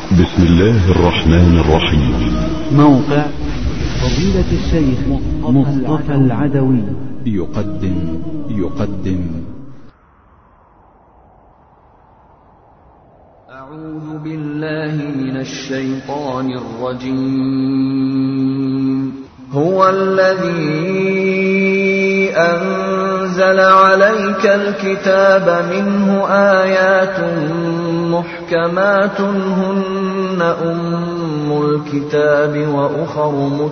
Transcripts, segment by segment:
بسم الله الرحمن الرحيم. موقع فضيلة الشيخ مصطفى العدوي يقدم أعوذ بالله من الشيطان الرجيم. هو الذي أنزل عليك الكتاب منه آيات محكمات هن أم الكتاب وأخر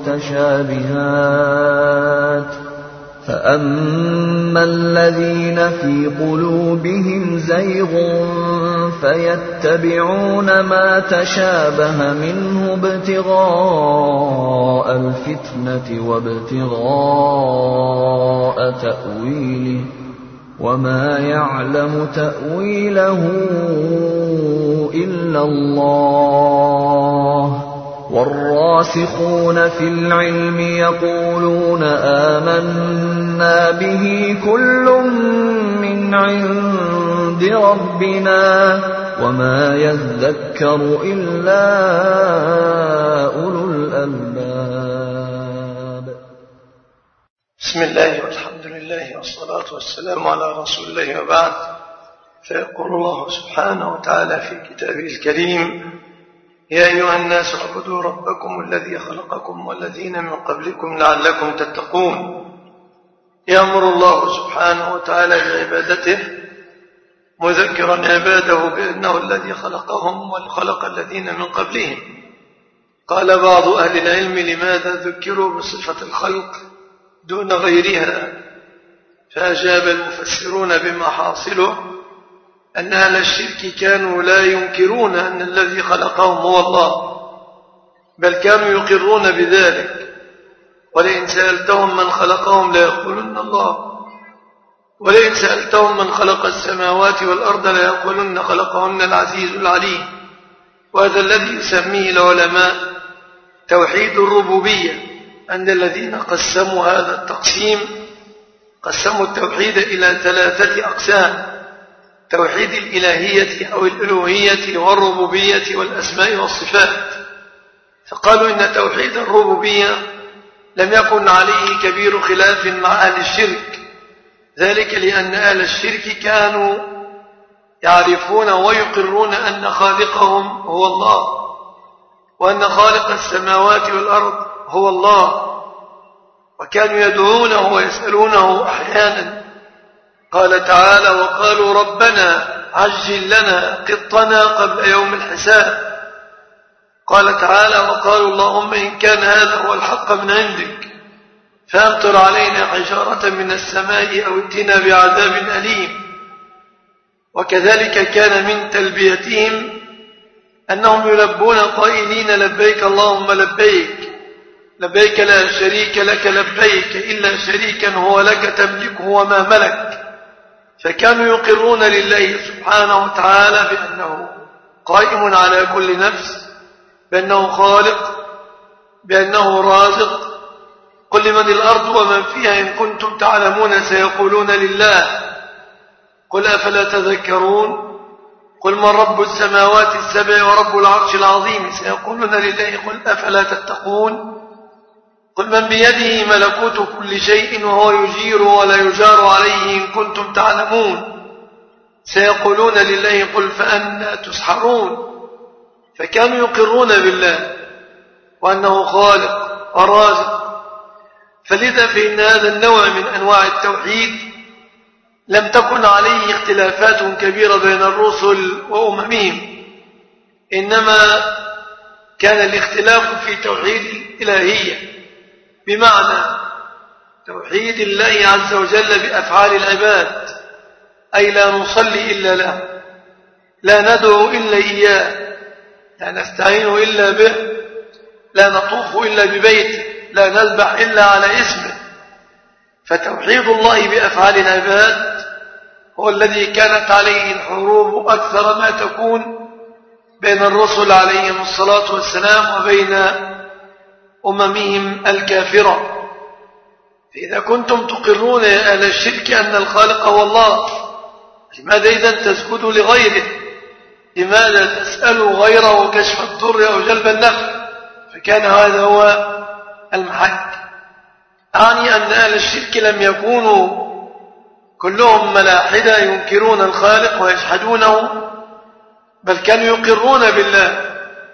متشابهات فأما الذين في قلوبهم زيغ فيتبعون ما تشابه منه ابتغاء الفتنة وابتغاء تأويله وما يعلم تأويله إلا الله والراسخون في العلم يقولون آمنا به كل من عند ربنا وما يذكر إلا أولو الألباب. بسم الله والحمد لله والصلاة والسلام على رسول الله وبعد. فيقول الله سبحانه وتعالى في كتابه الكريم: يا أيها الناس اعبدوا ربكم الذي خلقكم والذين من قبلكم لعلكم تتقون. يأمر الله سبحانه وتعالى بعبادته مذكرا عباده بأنه الذي خلقهم وخلق الذين من قبلهم. قال بعض أهل العلم: لماذا ذكروا بصفة الخلق دون غيرها؟ فأجاب المفسرون بما حاصله أن أهل الشرك كانوا لا ينكرون أن الذي خلقهم هو الله، بل كانوا يقرون بذلك. ولئن سألتهم من خلقهم ليقولن الله، ولئن سألتهم من خلق السماوات والأرض ليقولن خلقهن العزيز العليم. وهذا الذي يسميه العلماء توحيد الربوبية. عند الذين قسموا هذا التقسيم قسموا التوحيد إلى 3 أقسام: توحيد الإلهية أو الألوهية والربوبية والأسماء والصفات. فقالوا إن توحيد الربوبية لم يكن عليه كبير خلاف مع أهل الشرك، ذلك لأن أهل الشرك كانوا يعرفون ويقرون أن خالقهم هو الله، وأن خالق السماوات والأرض هو الله، وكانوا يدعونه ويسألونه أحيانا. قال تعالى: وقالوا ربنا عجل لنا قطنا قبل يوم الحساب. قال تعالى: وقالوا اللهم إن كان هذا هو الحق من عندك فأمطر علينا حجارة من السماء أو ائتنا بعذاب أليم. وكذلك كان من تلبيتهم أنهم يلبون قائلين: لبيك اللهم لبيك، لبيك لا شريك لك لبيك إلا شريكا هو لك تملكه وما ملك. فكانوا يقرون لله سبحانه وتعالى بأنه قائم على كل نفس، بأنه خالق، بأنه رازق. قل لمن الأرض ومن فيها إن كنتم تعلمون سيقولون لله. قل أفلا تذكرون؟ قل من رب السماوات السبع ورب العرش العظيم سيقولون لله. قل أفلا تتقون؟ قل من بيده ملكوت كل شيء وهو يجير ولا يجار عليه إن كنتم تعلمون سيقولون لله. قل فأنى تسحرون؟ فكانوا يقرون بالله وأنه خالق ورازق. فلذا فإن هذا النوع من أنواع التوحيد لم تكن عليه اختلافات كبيرة بين الرسل وأممهم، إنما كان الاختلاف في توحيد الإلهية، بمعنى توحيد الله عز وجل بأفعال العباد، أي لا نصلي إلا له، لا ندعو إلا إياه، لا نستعين إلا به، لا نطوف إلا ببيته، لا نذبح إلا على اسمه. فتوحيد الله بأفعال العباد هو الذي كانت عليه الحروب أكثر ما تكون بين الرسل عليهم الصلاة والسلام وبين أممهم الكافرة. فإذا كنتم تقرون يا أهل الشرك أن الخالق هو الله، لماذا إذن تسجدوا لغيره؟ لماذا تسأل غيره كشف الضر أو جلب النفع؟ فكان هذا هو المحك. أعني أن أهل الشرك لم يكونوا كلهم ملاحدة ينكرون الخالق ويجحدونه، بل كانوا يقرون بالله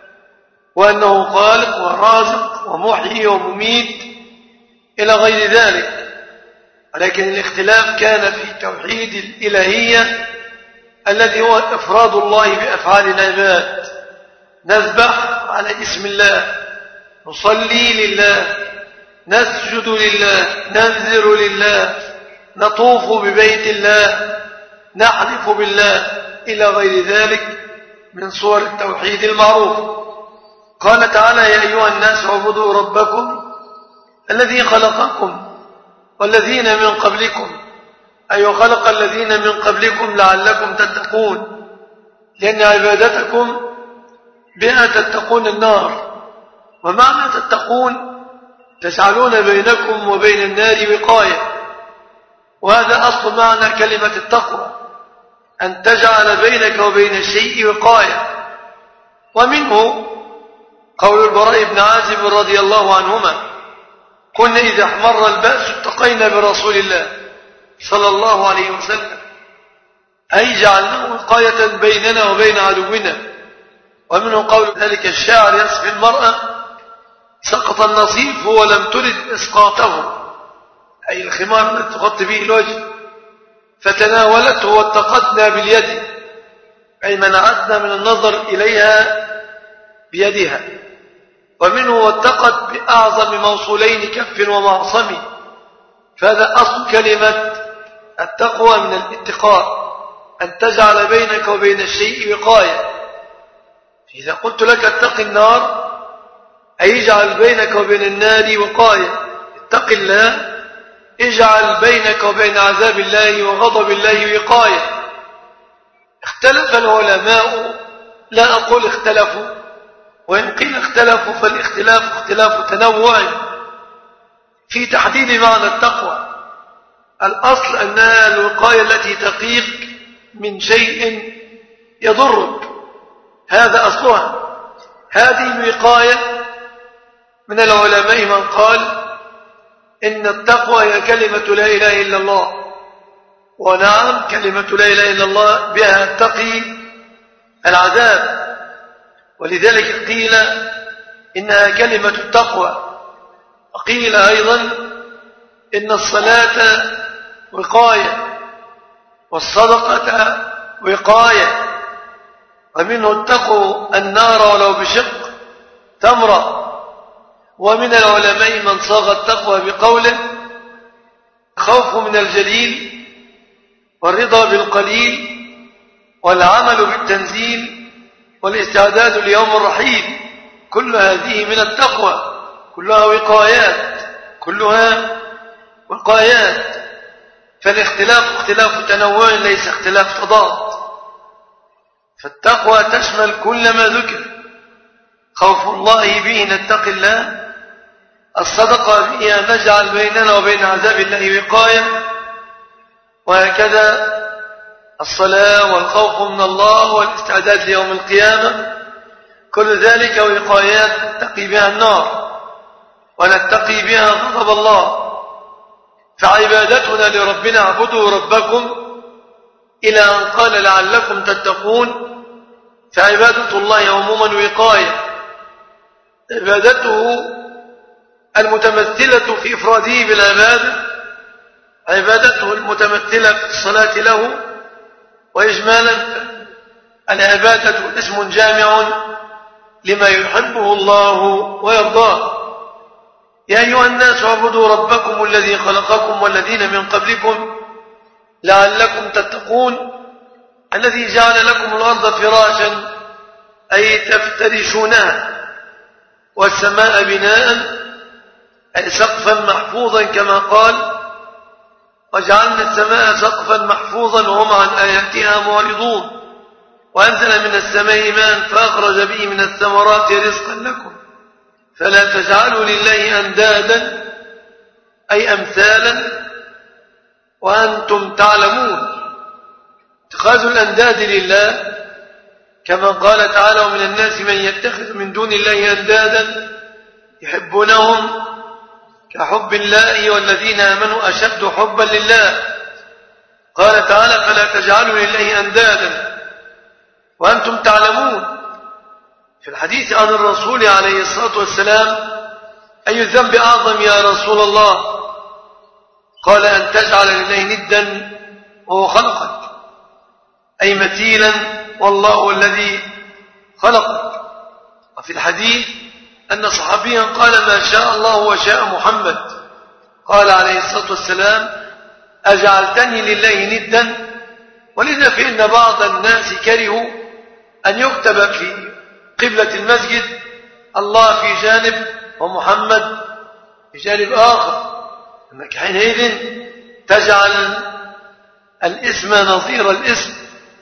وأنه خالق ورازق ومحيي ومميت إلى غير ذلك، ولكن الاختلاف كان في توحيد الإلهية الذي هو إفراد الله بأفعال العباد. نذبح على اسم الله، نصلي لله، نسجد لله، ننذر لله، نطوف ببيت الله، نحلف بالله إلى غير ذلك من صور التوحيد المعروف. قال تعالى: يا أيها الناس اعبدوا ربكم الذي خلقكم والذين من قبلكم، أي خلق الذين من قبلكم لعلكم تتقون، لأن عبادتكم بها تتقون النار. ومعنى تتقون تجعلون بينكم وبين النار وقاية، وهذا أصل معنى كلمة التقوى، أن تجعل بينك وبين الشيء وقاية. ومنه قول البراء بن عازب رضي الله عنهما: كنا إذا احمر البأس اتقينا برسول الله صلى الله عليه وسلم، أي جعلناه وقاية بيننا وبين عدونا. ومنه قول ذلك الشاعر: يصفي المرأة سقط النصيف ولم ترد إسقاطه، أي الخمار الذي تغطي به الوجه، فتناولته واتقتنا باليد، أي منعتنا من النظر إليها بيدها. ومنه واتقت بأعظم موصولين كف ومعصم، فهذا أصل كلمة التقوى من الاتقاء، أن تجعل بينك وبين الشيء وقاية. إذا قلت لك اتق النار، أي اجعل بينك وبين النار وقاية. اتق الله، اجعل بينك وبين عذاب الله وغضب الله وقاية. اختلف العلماء، لا أقول اختلفوا، وإن قيل اختلفوا فالاختلاف اختلاف تنوع في تحديد معنى التقوى. الأصل أنها الوقاية التي تقيك من شيء يضرك، هذا أصلها. هذه الوقاية من العلماء من قال إن التقوى هي كلمة لا إله إلا الله، ونعم كلمة لا إله إلا الله بها تقي العذاب، ولذلك قيل إنها كلمة التقوى. وقيل أيضا إن الصلاة وقاية والصدقة وقاية. ومنه اتقوا النار ولو بشق تمرة. ومن العلماء من صاغ التقوى بقوله: خوف من الجليل والرضا بالقليل والعمل بالتنزيل والاستعداد ليوم الرحيل. كل هذه من التقوى، كلها وقايات، كلها وقايات. فالاختلاف اختلاف تنوع ليس اختلاف تضاد. فالتقوى تشمل كل ما ذكر: خوف الله به نتقي الله، الصدقة بها نجعل بيننا وبين عذاب الله وقاية، وهكذا الصلاة والخوف من الله والاستعداد ليوم القيامة، كل ذلك وقايات نتقي بها النار ونتقي بها غضب الله. فعبادتنا لربنا اعبدوا ربكم إلى أن قال لعلكم تتقون. فعبادة الله عموما وقاية، عبادته المتمثلة في إفراده بالعبادة، عبادته المتمثلة في الصلاة له. وإجمالا العبادة اسم جامع لما يحبه الله ويرضاه. يا أيها الناس اعبدوا ربكم الذي خلقكم والذين من قبلكم لعلكم تتقون، الذي جعل لكم الأرض فراشا أي تفترشونها، والسماء بناء أي سقفا محفوظا، كما قال: وجعلنا السماء سقفا محفوظا وهم عن آياتها معرضون، وأنزل من السماء ماء فأخرج به من الثمرات رزقا لكم فلا تجعلوا لله أندادا أي أمثالا وأنتم تعلمون. اتخاذ الأنداد لله كما قال تعالى ومن الناس من يتخذ من دون الله أندادا يحبونهم كحب الله والذين آمنوا أشد حبا لله. قال تعالى فلا تجعلوا لله أندادا وأنتم تعلمون. في الحديث عن الرسول عليه الصلاة والسلام أي الذنب أعظم يا رسول الله؟ قال أن تجعل لله ندا وهو خلقك، أي مثيلا والله الذي خلقك. وفي الحديث أن صحابيا قال ما شاء الله وشاء محمد، قال عليه الصلاة والسلام أجعلتني لله ندا. ولذا فإن بعض الناس كرهوا أن يكتب في قبلة المسجد الله في جانب ومحمد في جانب آخر، أنك حينئذ تجعل الاسم نظير الاسم،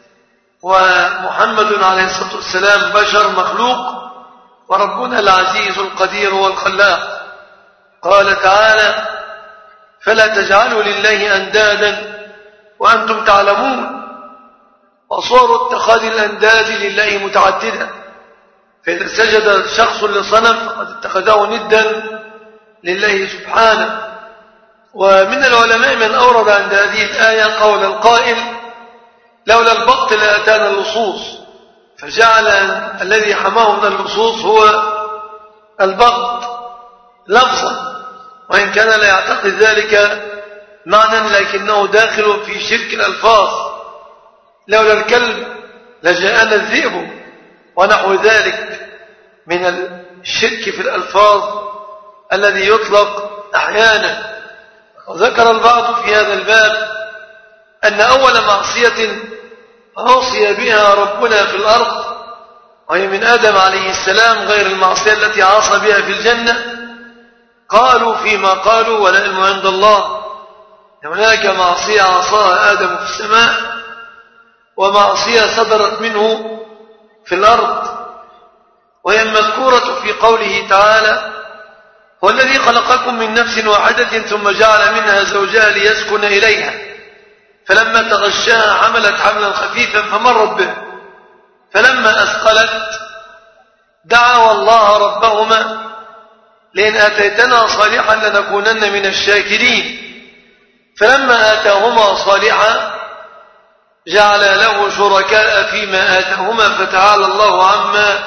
ومحمد عليه الصلاة والسلام بشر مخلوق وربنا العزيز القدير والخلاق. قال تعالى فلا تجعلوا لله أندادا وأنتم تعلمون. وصور اتخاذ الأنداد لله متعددة، فإذا سجد شخص لصنم فقد اتخذه ندا لله سبحانه. ومن العلماء من أورد عند هذه الآية قول القائل لولا البغط لأتانا اللصوص، فجعل الذي حماه من اللصوص هو البغط لفظا، وإن كان لا يعتقد ذلك معنى لكنه داخل في شرك الألفاظ. لولا الكلب لجاءنا الذئب ونحو ذلك من الشرك في الألفاظ الذي يطلق أحيانا. وذكر البعض في هذا الباب أن أول معصية عصي بها ربنا في الأرض وهي من آدم عليه السلام غير المعصية التي عصى بها في الجنة. قالوا فيما قالوا والعلم عند الله، هناك معصية عصاها آدم في السماء ومعصية صدرت منه في الأرض، وهي المذكورة في قوله تعالى هو الذي خلقكم من نفس واحدة ثم جعل منها زوجها ليسكن إليها فلما تغشاها حملت حملا خفيفا فمرت به فلما أثقلت دعوا الله ربهما لئن آتيتنا صالحا لنكونن من الشاكرين فلما آتاهما صالحا جعل له شركاء فيما آتاهما فتعالى الله عما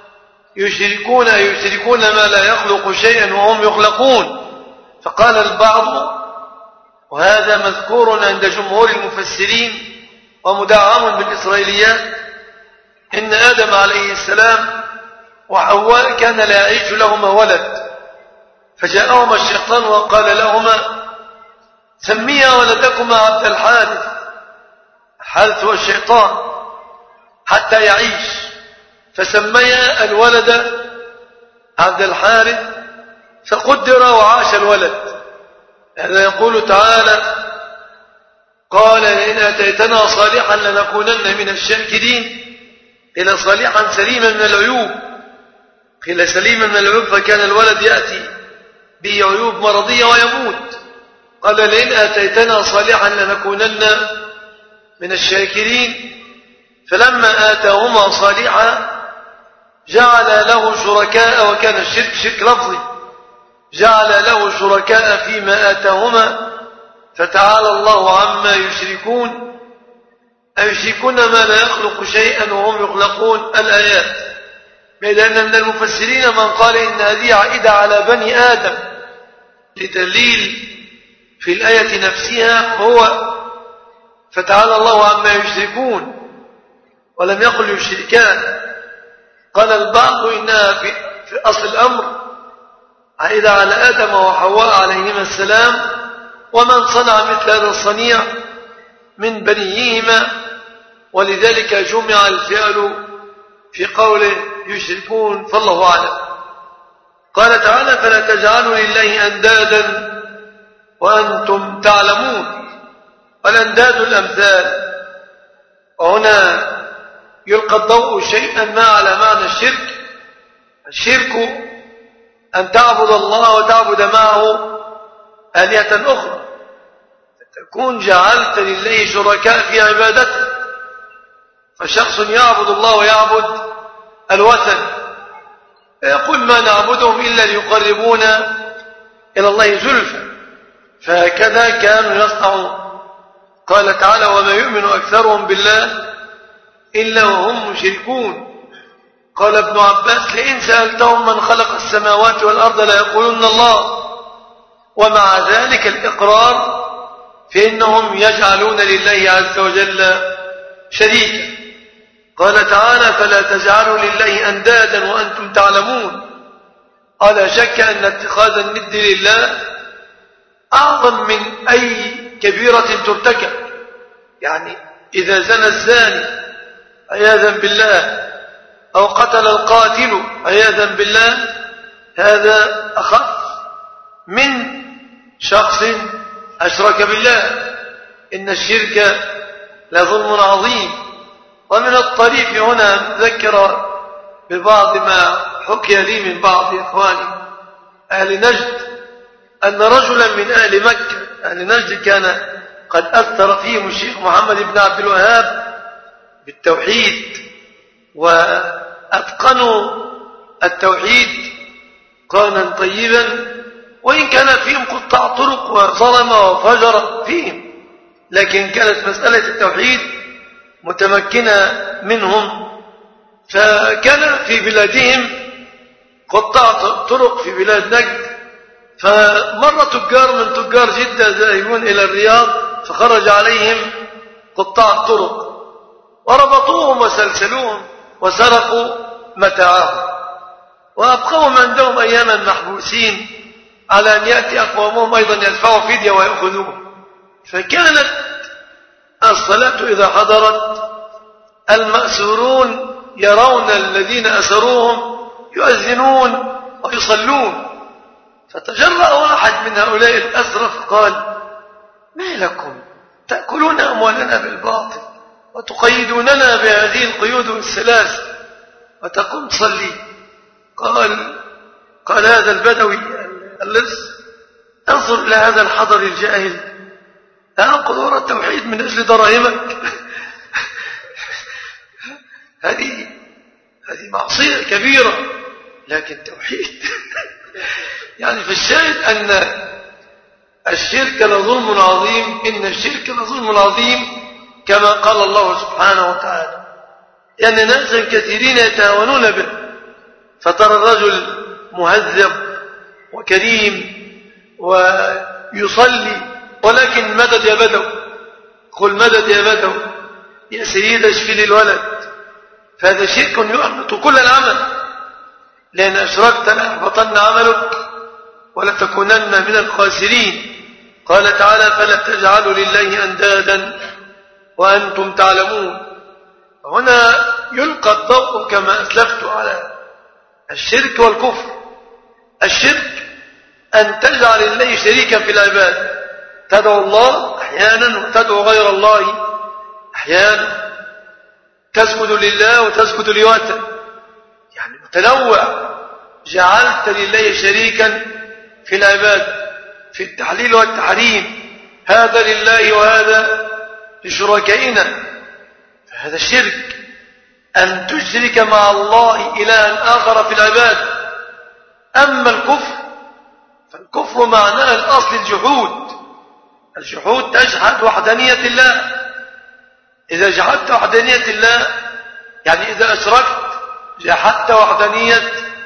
يشركون ما لا يخلق شيئا وهم يخلقون. فقال البعض وهذا مذكور عند جمهور المفسرين ومدعم بالإسرائيليات إن آدم عليه السلام وحواء كان لا يعيش لهما ولد، فجاءهما الشيطان وقال لهما سميا ولدكما عبد الحارث، الحارث هو الشيطان، حتى يعيش، فسميا الولد عبد الحارث فقدر وعاش الولد. هذا يقول تعالى قال لئن أتيتنا صالحا لنكونن من الشاكرين، إلى صالحا سليما من العيوب، قيل سليما من العيوب فكان الولد يأتي به عيوب مرضية ويموت. قال لئن أتيتنا صالحا لنكونن من الشاكرين فلما آتاهما صالحا جعل له شركاء، وكان الشرك شرك لفظي، جعل له شركاء فيما آتاهما فتعالى الله عما يشركون، أيشركون ما لا يخلق شيئا وهم يخلقون. الآيات. بأن من المفسرين من قال إن هذه عائدة على بني آدم لدليل في الآية نفسها هو فتعالى الله عما يشركون ولم يقل يشركان. قال البعض إنها في أصل الأمر عائدة على آدم وحواء عليهما السلام ومن صنع مثل هذا الصنيع من بنيهما، ولذلك جمع الفعل في قوله يشركون، فالله أعلم. قال تعالى فلا تجعلوا لله أندادا وأنتم تعلمون. والأنداد الأمثال، وهنا يلقى الضوء شيئا ما على معنى الشرك. الشرك أن تعبد الله وتعبد معه آلهة أخرى، فتكون جعلت لله شركاء في عبادته، فشخص يعبد الله ويعبد الوثن فيقول ما نعبدهم إلا ليقربونا إلى الله زلفى، فهكذا كانوا يصنعون. قال تعالى وما يؤمن أكثرهم بالله إلا وهم مشركون. قال ابن عباس لئن سألتهم من خلق السماوات والأرض ليقولون الله، ومع ذلك الإقرار في أنهم يجعلون لله عز وجل شريكا. قال تعالى فلا تجعلوا لله أندادا وأنتم تعلمون. لا شك أن اتخاذ الند لله أعظم من أي كبيرة ترتكب. يعني إذا زنى الزاني عياذا بالله أو قتل القاتل عياذا بالله هذا أخف من شخص أشرك بالله. إن الشرك لظلم عظيم. ومن الطريف هنا ذكر ببعض ما حكي لي من بعض إخواني أهل نجد أن رجلا من أهل مكة، أهل نجد كان قد أثر فيهم الشيخ محمد بن عبد الوهاب بالتوحيد وأتقنوا التوحيد قانا طيبا، وإن كان فيهم قطاع طرق وظلم وفجر فيهم، لكن كانت مسألة التوحيد متمكنة منهم. فكان في بلادهم قطاع طرق في بلاد نجد، فمر تجار من تجار جدة ذاهبون إلى الرياض فخرج عليهم قطاع الطرق وربطوهم وسلسلوهم وسرقوا متاعهم وأبقوهم عندهم أياما محبوسين على أن يأتي أقوامهم أيضا يدفعوا فدية ويأخذوهم. فكانت الصلاة إذا حضرت المأسورون يرون الذين أسروهم يؤذنون ويصلون، فتجرأ واحد من هؤلاء الأسرى فقال ما لكم تأكلون أموالنا بالباطل وتقيدوننا بهذه القيود الثلاث وتقوم تصلي؟ قال هذا البدوي اللص انظر إلى هذا الحضر الجاهل أنقض وراء التوحيد من أجل دراهمك. هذه معصية كبيرة لكن توحيد. يعني في الشاهد أن الشرك لظلم عظيم، إن الشرك لظلم عظيم كما قال الله سبحانه وتعالى، يعني ناسا كثيرين يتهاونون به، فترى الرجل مهذب وكريم ويصلي ولكن مدد يا بدو، قل مدد يا بدو يا سيد اشفي لي الولد، فهذا شرك يحبط كل العمل، لأن أشركت لأحبطن عملك ولتكونن من الخاسرين. قال تعالى فلا تجعلوا لله أندادا وأنتم تعلمون. هنا يلقى الضوء كما أسلفت على الشرك والكفر. الشرك أن تجعل الله شريكا في العباد، تدعو الله أحيانا وتدعو غير الله أحيانا، تسجد لله وتسجد لوثن، يعني متنوع. جعلت لله شريكا في العباد في التحليل والتحريم، هذا لله وهذا لشركائنا، فهذا الشرك. أن تشرك مع الله إلها آخر في العباد. أما الكفر فالكفر معناه الأصل الجحود. الجحود تجحد وحدانية الله. إذا جحدت وحدانية الله يعني إذا أشركت جحدت وحدانية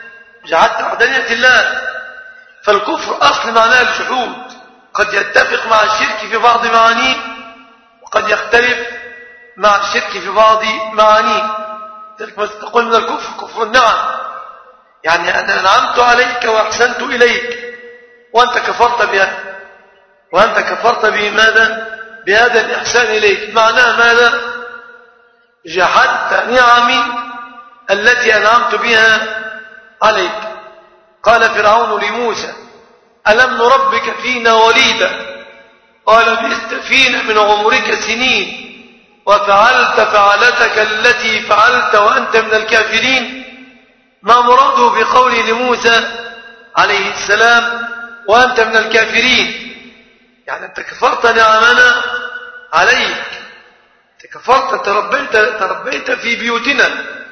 الله. فالكفر أصل معناه الجحود، قد يتفق مع الشرك في بعض معانيه وقد يختلف مع الشرك في بعض معانيه. ذلك ما تقول من الكفر كفر النعم، يعني أنا أنعمت عليك وأحسنت إليك وأنت كفرت بها، وأنت كفرت بماذا؟ بهذا الإحسان إليك. معناه ماذا؟ جحدت نعمي التي أنعمت بها عليك. قال فرعون لموسى ألم نربك فينا وليدا؟ قال لبثت فينا من عمرك سنين وفعلت فعلتك التي فعلت وأنت من الكافرين. ما مراده بقوله لموسى عليه السلام وأنت من الكافرين؟ يعني أنت كفرت نعمنا عليك، كفرت، تربيت في بيوتنا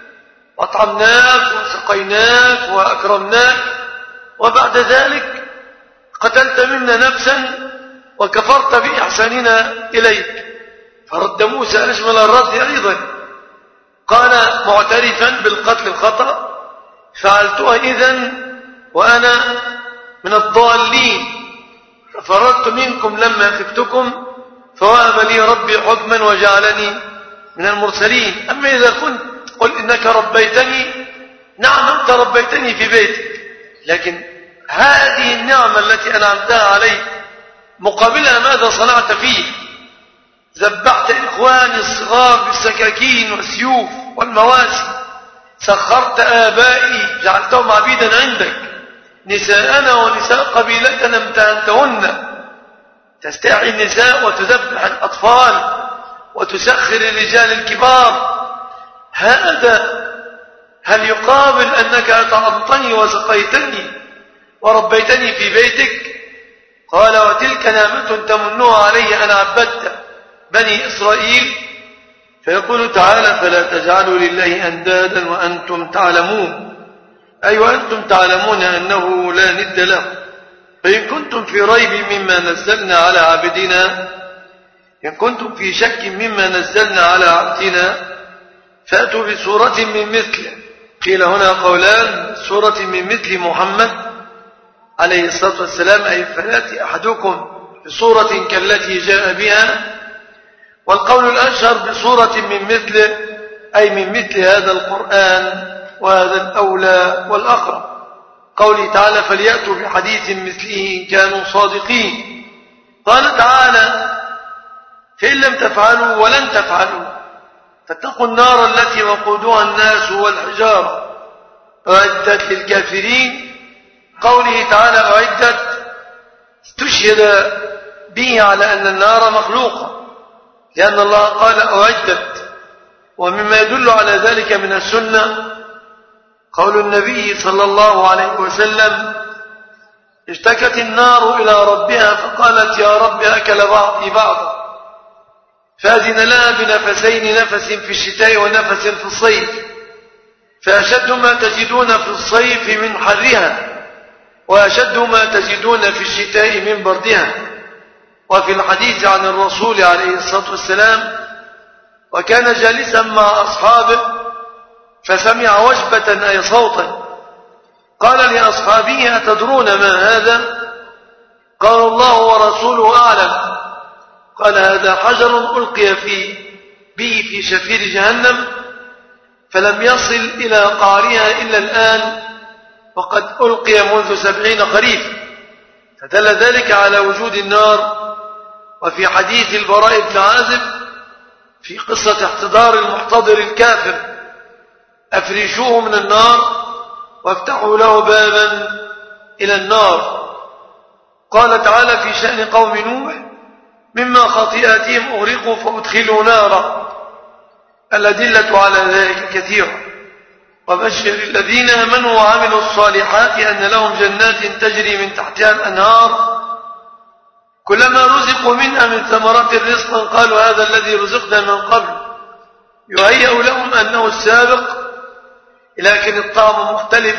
وأطعمناك وسقيناك وأكرمناك، وبعد ذلك قتلت منا نفسا وكفرت بإحساننا إليك. فرد موسى أشمل الرد أيضا، قال معترفا بالقتل الخطأ: فعلتها إذن وأنا من الضالين، ففررت منكم لما خفتكم فوهب لي ربي حكما وجعلني من المرسلين. أما إذا كنت قل إنك ربيتني، نعم أنت ربيتني في بيتك، لكن هذه النعمة التي أنعمتها عليك مقابلها ماذا صنعت فيه؟ ذبحت إخواني الصغار بالسكاكين والسيوف والمواسي، سخرت آبائي جعلتهم عبيدا عندك، نساءنا ونساء قبيلتنا امتهنتهن، تستحي النساء وتذبح الأطفال وتسخر الرجال الكبار. هذا هل يقابل أنك أطعمتني وسقيتني وربيتني في بيتك؟ قال: وتلك نعمة تمنها علي أن عبدت بني إسرائيل. فيقول تعالى: فلا تجعلوا لله أندادا وأنتم تعلمون، أي وأنتم تعلمون أنه لا ند له. فإن كنتم في ريب مما نزلنا على عبدنا، إن كنتم في شك مما نزلنا على عبدنا، فأتوا بسورة من مثله. قيل هنا قولان: سورة من مثل محمد عليه الصلاة والسلام، أي فليأتي أحدكم بسورة كالتي جاء بها. والقول الأشهر بسورة من مثله، أي من مثل هذا القرآن، وهذا الأولى والأقرب. قوله تعالى: فليأتوا بحديث مثله إن كانوا صادقين. قال تعالى: فإن لم تفعلوا ولن تفعلوا فاتقوا النار التي وقودها الناس والحجارة أعدت للكافرين. قوله تعالى: أعدت استشهد به على أن النار مخلوقة، لأن الله قال أعدت. ومما يدل على ذلك من السنة قول النبي صلى الله عليه وسلم: اشتكت النار إلى ربها فقالت: يا رب أكل بعضي بعضا، فأذن لها بنفسين، نفس في الشتاء ونفس في الصيف، فأشد ما تجدون في الصيف من حرها، وأشد ما تجدون في الشتاء من بردها. وفي الحديث عن الرسول عليه الصلاة والسلام: وكان جالسا مع أصحابه فسمع وجبة أي صوتا، قال لأصحابه: أتدرون ما هذا؟ قال: الله ورسوله أعلم. قال: هذا حجر ألقي به في شفير جهنم، فلم يصل إلى قعرها إلا الآن، وقد ألقي منذ 70 خريفا. فدل ذلك على وجود النار. وفي حديث البراء بن عازب في قصة احتضار المحتضر الكافر: أفرشوه من النار وافتحوا له بابا إلى النار. قال تعالى في شأن قوم نوح: مما خطيئاتهم أغرقوا فأدخلوا نارا. الأدلة على ذلك كثيرة. وبشر الذين آمنوا وعملوا الصالحات أن لهم جنات تجري من تحتها الأنهار، كلما رزقوا منها من ثمرات رزقا قالوا هذا الذي رزقنا من قبل، يهيأ لهم أنه السابق، لكن الطعم مختلف،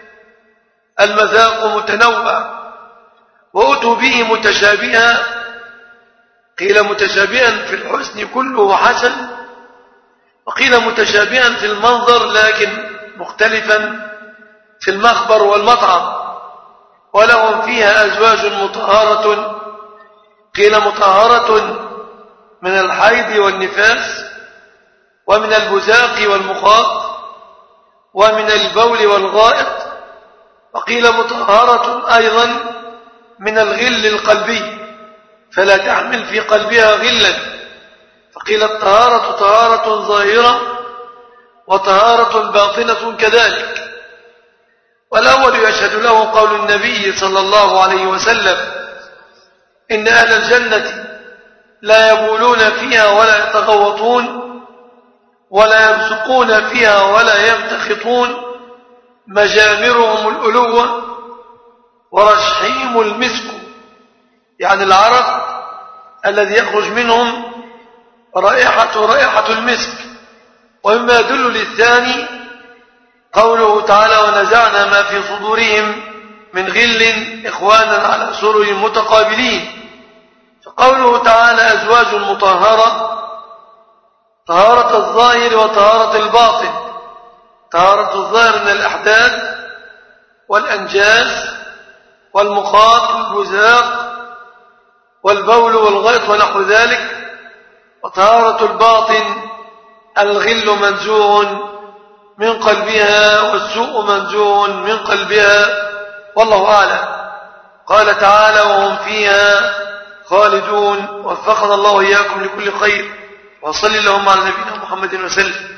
المذاق متنوع. وأتوا به متشابها، قيل متشابها في الحسن كله حسن، وقيل متشابها في المنظر لكن مختلفا في المخبر والمطعم. ولهم فيها أزواج مطهرة، قيل مطهرة من الحيض والنفاس ومن البزاق والمخاط ومن البول والغائط، وقيل مطهرة أيضا من الغل القلبي فلا تحمل في قلبها غلا، فقيل الطهارة طهارة ظاهرة وطهارة باطنة كذلك. والأول يشهد له قول النبي صلى الله عليه وسلم: إن أهل الجنة لا يبولون فيها ولا يتغوطون ولا يبصقون فيها ولا يمتخطون، مجامرهم الألوة ورشحهم المسك، يعني العرق الذي يخرج منهم رائحة المسك. ومما يدل للثاني قوله تعالى ونزعنا ما في صدورهم من غل إخوانا على سرر متقابلين. فقوله تعالى أزواج مطهرة، طهارة الظاهر وطهارة الباطن. طهارة الظاهر من الأحداث والأنجاس والمخاط والبزاق والبول والغيط ونحو ذلك، وطهارة الباطن الغل منزوع من قلبها والسوء منزوع من قلبها، والله أعلم. قال تعالى وهم فيها خالدون. وفقنا الله إياكم لكل خير، وصلي اللهم على نبينا محمد وسلم.